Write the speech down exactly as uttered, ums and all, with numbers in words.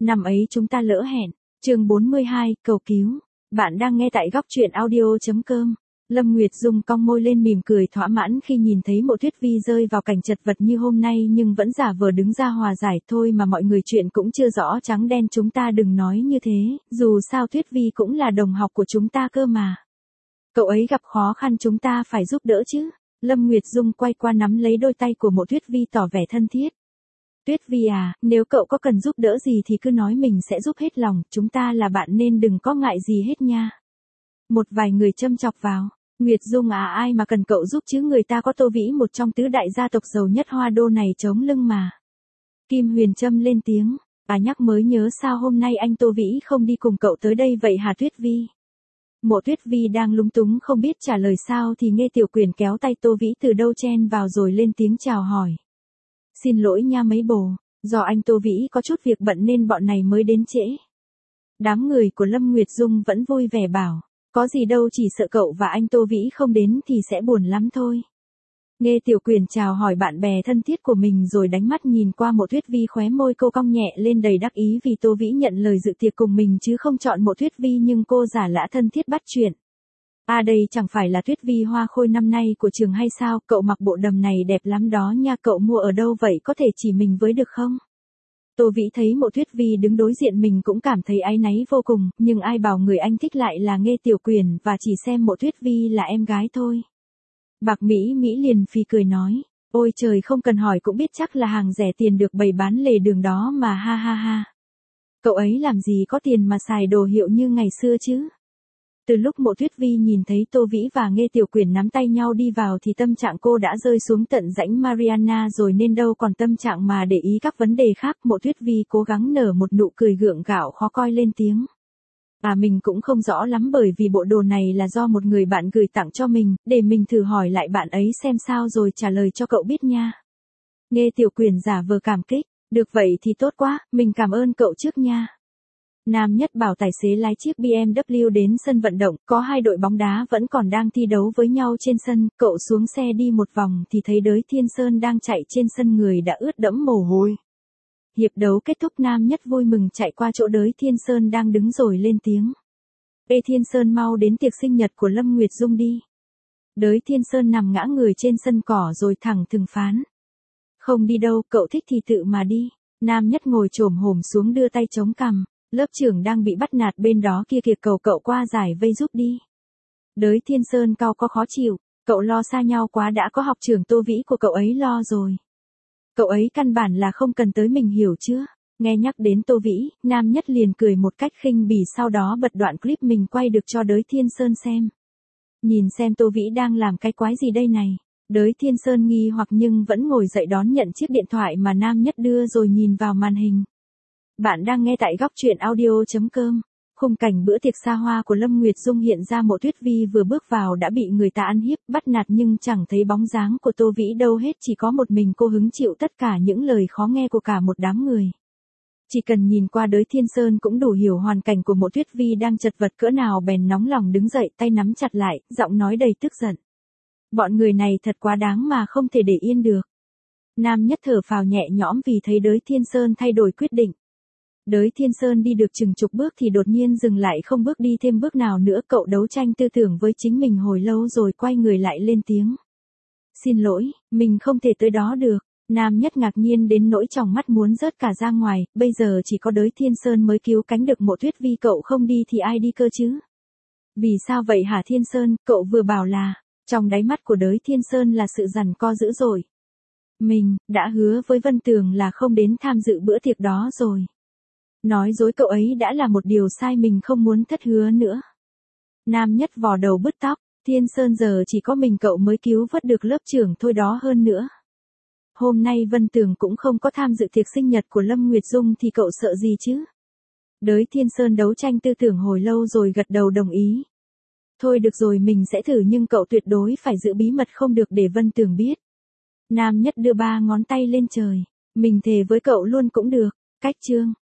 Năm ấy chúng ta lỡ hẹn. Chương bốn mươi hai, cầu cứu. Bạn đang nghe tại góc truyện audio chấm com. Lâm Nguyệt Dung cong môi lên mỉm cười thỏa mãn khi nhìn thấy Mộ Tuyết Vi rơi vào cảnh chật vật như hôm nay, nhưng vẫn giả vờ đứng ra hòa giải. Thôi mà mọi người, chuyện cũng chưa rõ trắng đen, chúng ta đừng nói như thế, dù sao Tuyết Vi cũng là đồng học của chúng ta cơ mà. Cậu ấy gặp khó khăn chúng ta phải giúp đỡ chứ. Lâm Nguyệt Dung quay qua nắm lấy đôi tay của Mộ Tuyết Vi tỏ vẻ thân thiết. Tuyết Vi à, nếu cậu có cần giúp đỡ gì thì cứ nói, mình sẽ giúp hết lòng, chúng ta là bạn nên đừng có ngại gì hết nha. Một vài người châm chọc vào. Nguyệt Dung à, ai mà cần cậu giúp chứ, người ta có Tô Vĩ, một trong tứ đại gia tộc giàu nhất Hoa Đô này chống lưng mà. Kim Huyền Trâm lên tiếng. À, nhắc mới nhớ, sao hôm nay anh Tô Vĩ không đi cùng cậu tới đây vậy hả Tuyết Vi? Mộ Tuyết Vi đang lúng túng không biết trả lời sao thì nghe Tiểu Quyền kéo tay Tô Vĩ từ đâu chen vào rồi lên tiếng chào hỏi. Xin lỗi nha mấy bồ, do anh Tô Vĩ có chút việc bận nên bọn này mới đến trễ. Đám người của Lâm Nguyệt Dung vẫn vui vẻ bảo, có gì đâu, chỉ sợ cậu và anh Tô Vĩ không đến thì sẽ buồn lắm thôi. Nghe Tiểu Quyền chào hỏi bạn bè thân thiết của mình rồi đánh mắt nhìn qua Mộ Tuyết Vi, khóe môi cô cong nhẹ lên đầy đắc ý vì Tô Vĩ nhận lời dự tiệc cùng mình chứ không chọn Mộ Tuyết Vi, nhưng cô giả lã thân thiết bắt chuyện. À, đây chẳng phải là Tuyết Vi hoa khôi năm nay của trường hay sao, cậu mặc bộ đầm này đẹp lắm đó nha, cậu mua ở đâu vậy, có thể chỉ mình với được không? Tô Vĩ thấy Mộ Tuyết Vi đứng đối diện mình cũng cảm thấy áy náy vô cùng, nhưng ai bảo người anh thích lại là Nghe Tiểu Quyền và chỉ xem Mộ Tuyết Vi là em gái thôi. Bạc Mỹ Mỹ liền phì cười nói, ôi trời, không cần hỏi cũng biết chắc là hàng rẻ tiền được bày bán lề đường đó mà, ha ha ha. Cậu ấy làm gì có tiền mà xài đồ hiệu như ngày xưa chứ. Từ lúc Mộ Tuyết Vi nhìn thấy Tô Vĩ và Nghe Tiểu Quyền nắm tay nhau đi vào thì tâm trạng cô đã rơi xuống tận rãnh Mariana rồi, nên đâu còn tâm trạng mà để ý các vấn đề khác. Mộ Tuyết Vi cố gắng nở một nụ cười gượng gạo khó coi lên tiếng. À, mình cũng không rõ lắm, bởi vì bộ đồ này là do một người bạn gửi tặng cho mình, để mình thử hỏi lại bạn ấy xem sao rồi trả lời cho cậu biết nha. Nghe Tiểu Quyền giả vờ cảm kích, được vậy thì tốt quá, mình cảm ơn cậu trước nha. Nam Nhất bảo tài xế lái chiếc bê em vê đến sân vận động, có hai đội bóng đá vẫn còn đang thi đấu với nhau trên sân, cậu xuống xe đi một vòng thì thấy Đới Thiên Sơn đang chạy trên sân, người đã ướt đẫm mồ hôi. Hiệp đấu kết thúc, Nam Nhất vui mừng chạy qua chỗ Đới Thiên Sơn đang đứng rồi lên tiếng. Ê Thiên Sơn, mau đến tiệc sinh nhật của Lâm Nguyệt Dung đi. Đới Thiên Sơn nằm ngã người trên sân cỏ rồi thẳng thừng phán. Không đi đâu, cậu thích thì tự mà đi. Nam Nhất ngồi chồm hổm xuống đưa tay chống cằm. Lớp trưởng đang bị bắt nạt bên đó kia kìa, cầu cậu qua giải vây giúp đi. Đới Thiên Sơn cau có khó chịu, cậu lo xa nhau quá, đã có học trưởng Tô Vĩ của cậu ấy lo rồi. Cậu ấy căn bản là không cần tới mình, hiểu chưa? Nghe nhắc đến Tô Vĩ, Nam Nhất liền cười một cách khinh bỉ, sau đó bật đoạn clip mình quay được cho Đới Thiên Sơn xem. Nhìn xem Tô Vĩ đang làm cái quái gì đây này. Đới Thiên Sơn nghi hoặc nhưng vẫn ngồi dậy đón nhận chiếc điện thoại mà Nam Nhất đưa rồi nhìn vào màn hình. Bạn đang nghe tại góc truyện audio chấm com. Khung cảnh bữa tiệc xa hoa của Lâm Nguyệt Dung hiện ra. Mộ Tuyết Vi vừa bước vào đã bị người ta ăn hiếp, bắt nạt nhưng chẳng thấy bóng dáng của Tô Vĩ đâu hết, chỉ có một mình cô hứng chịu tất cả những lời khó nghe của cả một đám người. Chỉ cần nhìn qua Đới Thiên Sơn cũng đủ hiểu hoàn cảnh của Mộ Tuyết Vi đang chật vật cỡ nào, bèn nóng lòng đứng dậy, tay nắm chặt lại, giọng nói đầy tức giận. Bọn người này thật quá đáng mà không thể để yên được. Nam Nhất thở phào nhẹ nhõm vì thấy Đới Thiên Sơn thay đổi quyết định. Đới Thiên Sơn đi được chừng chục bước thì đột nhiên dừng lại, không bước đi thêm bước nào nữa. Cậu đấu tranh tư tưởng với chính mình hồi lâu rồi quay người lại lên tiếng. Xin lỗi, mình không thể tới đó được. Nam Nhất ngạc nhiên đến nỗi tròng mắt muốn rớt cả ra ngoài, bây giờ chỉ có Đới Thiên Sơn mới cứu cánh được Mộ Tuyết Vi, cậu không đi thì ai đi cơ chứ? Vì sao vậy hả Thiên Sơn, cậu vừa bảo là... Trong đáy mắt của Đới Thiên Sơn là sự giằng co dữ dội. Mình đã hứa với Vân Tường là không đến tham dự bữa tiệc đó rồi. Nói dối cậu ấy đã là một điều sai, mình không muốn thất hứa nữa. Nam Nhất vò đầu bứt tóc, Thiên Sơn giờ chỉ có mình cậu mới cứu vớt được lớp trưởng thôi đó, hơn nữa. Hôm nay Vân Tường cũng không có tham dự tiệc sinh nhật của Lâm Nguyệt Dung thì cậu sợ gì chứ? Đới Thiên Sơn đấu tranh tư tưởng hồi lâu rồi gật đầu đồng ý. Thôi được rồi, mình sẽ thử, nhưng cậu tuyệt đối phải giữ bí mật, không được để Vân Tường biết. Nam Nhất đưa ba ngón tay lên trời. Mình thề với cậu luôn cũng được. Cách chương.